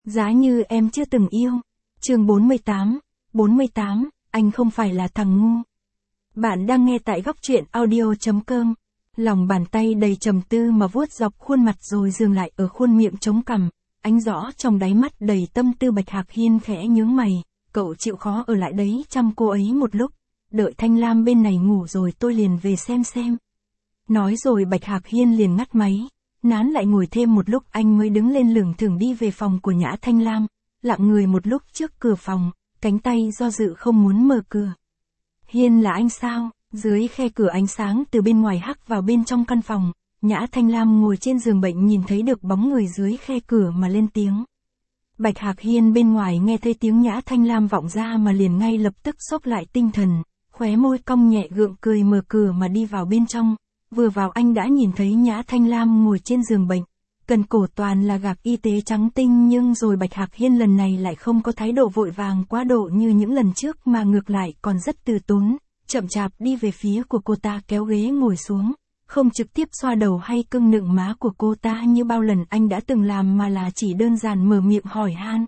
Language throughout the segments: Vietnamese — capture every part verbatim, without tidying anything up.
Giá như em chưa từng yêu. Chương bốn mươi tám, bốn mươi tám, anh không phải là thằng ngu. Bạn đang nghe tại góc truyện audio chấm com. Lòng bàn tay đầy trầm tư mà vuốt dọc khuôn mặt rồi dừng lại ở khuôn miệng trống cằm, ánh rõ trong đáy mắt đầy tâm tư. Bạch Hạc Hiên khẽ nhướng mày, cậu chịu khó ở lại đấy chăm cô ấy một lúc, đợi Thanh Lam bên này ngủ rồi tôi liền về xem xem. Nói rồi Bạch Hạc Hiên liền ngắt máy, nán lại ngồi thêm một lúc anh mới đứng lên lửng thưởng đi về phòng của Nhã Thanh Lam, lặng người một lúc trước cửa phòng, cánh tay do dự không muốn mở cửa. Hiên là anh sao? Dưới khe cửa ánh sáng từ bên ngoài hắt vào bên trong căn phòng, Nhã Thanh Lam ngồi trên giường bệnh nhìn thấy được bóng người dưới khe cửa mà lên tiếng. Bạch Hạc Hiên bên ngoài nghe thấy tiếng Nhã Thanh Lam vọng ra mà liền ngay lập tức xốc lại tinh thần, khóe môi cong nhẹ gượng cười mở cửa mà đi vào bên trong. Vừa vào anh đã nhìn thấy Nhã Thanh Lam ngồi trên giường bệnh, cần cổ toàn là gạc y tế trắng tinh, nhưng rồi Bạch Hạc Hiên lần này lại không có thái độ vội vàng quá độ như những lần trước mà ngược lại còn rất từ tốn, chậm chạp đi về phía của cô ta, kéo ghế ngồi xuống, không trực tiếp xoa đầu hay cưng nựng má của cô ta như bao lần anh đã từng làm mà là chỉ đơn giản mở miệng hỏi han.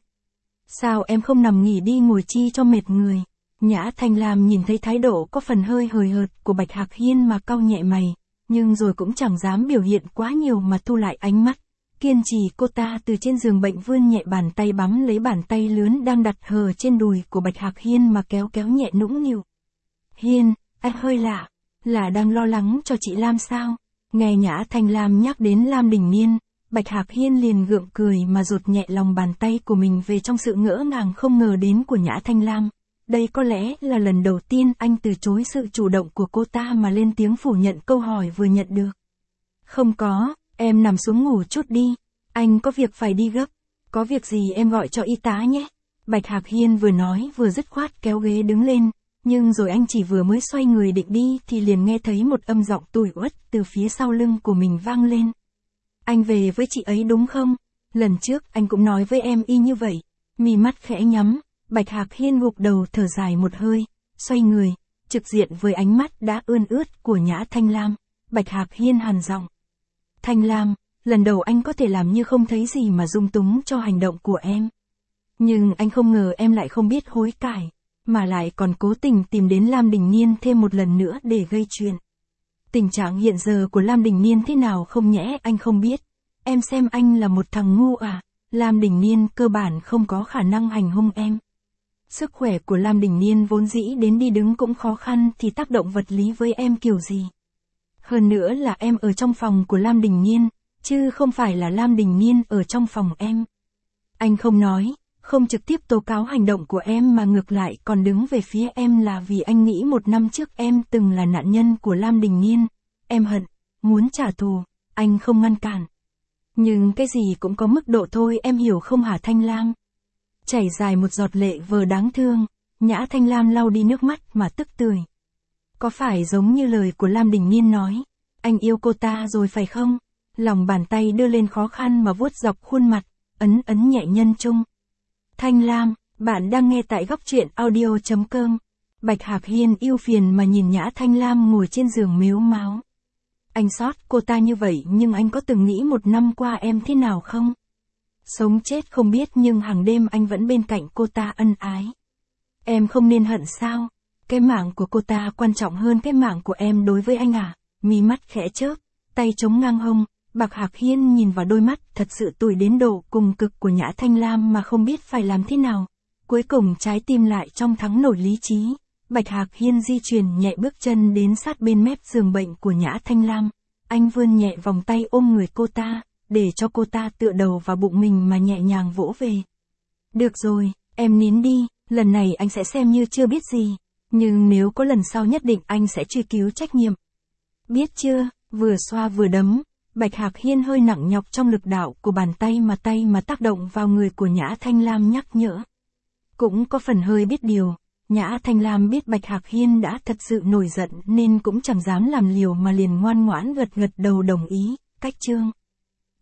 Sao em không nằm nghỉ đi ngồi chi cho mệt người? Nhã Thanh Lam nhìn thấy thái độ có phần hơi hời hợt của Bạch Hạc Hiên mà cau nhẹ mày, nhưng rồi cũng chẳng dám biểu hiện quá nhiều mà thu lại ánh mắt. Kiên trì cô ta từ trên giường bệnh vươn nhẹ bàn tay bắm lấy bàn tay lớn đang đặt hờ trên đùi của Bạch Hạc Hiên mà kéo kéo nhẹ nũng nịu. Hiên, anh hơi lạ, là đang lo lắng cho chị Lam sao? Nghe Nhã Thanh Lam nhắc đến Lam Đình Niên, Bạch Hạc Hiên liền gượng cười mà rụt nhẹ lòng bàn tay của mình về trong sự ngỡ ngàng không ngờ đến của Nhã Thanh Lam. Đây có lẽ là lần đầu tiên anh từ chối sự chủ động của cô ta mà lên tiếng phủ nhận câu hỏi vừa nhận được. Không có, em nằm xuống ngủ chút đi, anh có việc phải đi gấp, có việc gì em gọi cho y tá nhé. Bạch Hạc Hiên vừa nói vừa dứt khoát kéo ghế đứng lên, nhưng rồi anh chỉ vừa mới xoay người định đi thì liền nghe thấy một âm giọng tủi uất từ phía sau lưng của mình vang lên. Anh về với chị ấy đúng không? Lần trước anh cũng nói với em y như vậy. Mí mắt khẽ nhắm, Bạch Hạc Hiên gục đầu thở dài một hơi, xoay người, trực diện với ánh mắt đã ươn ướt của Nhã Thanh Lam. Bạch Hạc Hiên hằn giọng. Thanh Lam, lần đầu anh có thể làm như không thấy gì mà dung túng cho hành động của em. Nhưng anh không ngờ em lại không biết hối cải, mà lại còn cố tình tìm đến Lam Đình Niên thêm một lần nữa để gây chuyện. Tình trạng hiện giờ của Lam Đình Niên thế nào không nhẽ anh không biết. Em xem anh là một thằng ngu à? Lam Đình Niên cơ bản không có khả năng hành hung em. Sức khỏe của Lam Đình Niên vốn dĩ đến đi đứng cũng khó khăn thì tác động vật lý với em kiểu gì. Hơn nữa là em ở trong phòng của Lam Đình Niên, chứ không phải là Lam Đình Niên ở trong phòng em. Anh không nói, không trực tiếp tố cáo hành động của em mà ngược lại còn đứng về phía em là vì anh nghĩ một năm trước em từng là nạn nhân của Lam Đình Niên. Em hận, muốn trả thù, anh không ngăn cản. Nhưng cái gì cũng có mức độ thôi, em hiểu không hả Thanh Lam? Chảy dài một giọt lệ vờ đáng thương, Nhã Thanh Lam lau đi nước mắt mà tức tưởi. Có phải giống như lời của Lam Đình Niên nói, anh yêu cô ta rồi phải không? Lòng bàn tay đưa lên khó khăn mà vuốt dọc khuôn mặt, ấn ấn nhẹ nhân trung. Thanh Lam, bạn đang nghe tại góc truyện audio chấm com. Bạch Hạc Hiên ưu phiền mà nhìn Nhã Thanh Lam ngồi trên giường mếu máo. Anh xót cô ta như vậy nhưng anh có từng nghĩ một năm qua em thế nào không? Sống chết không biết nhưng hàng đêm anh vẫn bên cạnh cô ta ân ái. Em không nên hận sao? Cái mạng của cô ta quan trọng hơn cái mạng của em đối với anh à? Mí mắt khẽ chớp, tay chống ngang hông, Bạch Hạc Hiên nhìn vào đôi mắt thật sự tủi đến độ cùng cực của Nhã Thanh Lam mà không biết phải làm thế nào. Cuối cùng trái tim lại trong thắng nổi lý trí. Bạch Hạc Hiên di chuyển nhẹ bước chân đến sát bên mép giường bệnh của Nhã Thanh Lam. Anh vươn nhẹ vòng tay ôm người cô ta, để cho cô ta tựa đầu vào bụng mình mà nhẹ nhàng vỗ về. Được rồi, em nín đi, lần này anh sẽ xem như chưa biết gì. Nhưng nếu có lần sau nhất định anh sẽ truy cứu trách nhiệm. Biết chưa? Vừa xoa vừa đấm, Bạch Hạc Hiên hơi nặng nhọc trong lực đạo của bàn tay mà tay mà tác động vào người của Nhã Thanh Lam nhắc nhở. Cũng có phần hơi biết điều, Nhã Thanh Lam biết Bạch Hạc Hiên đã thật sự nổi giận nên cũng chẳng dám làm liều mà liền ngoan ngoãn gật gật đầu đồng ý, cách chương.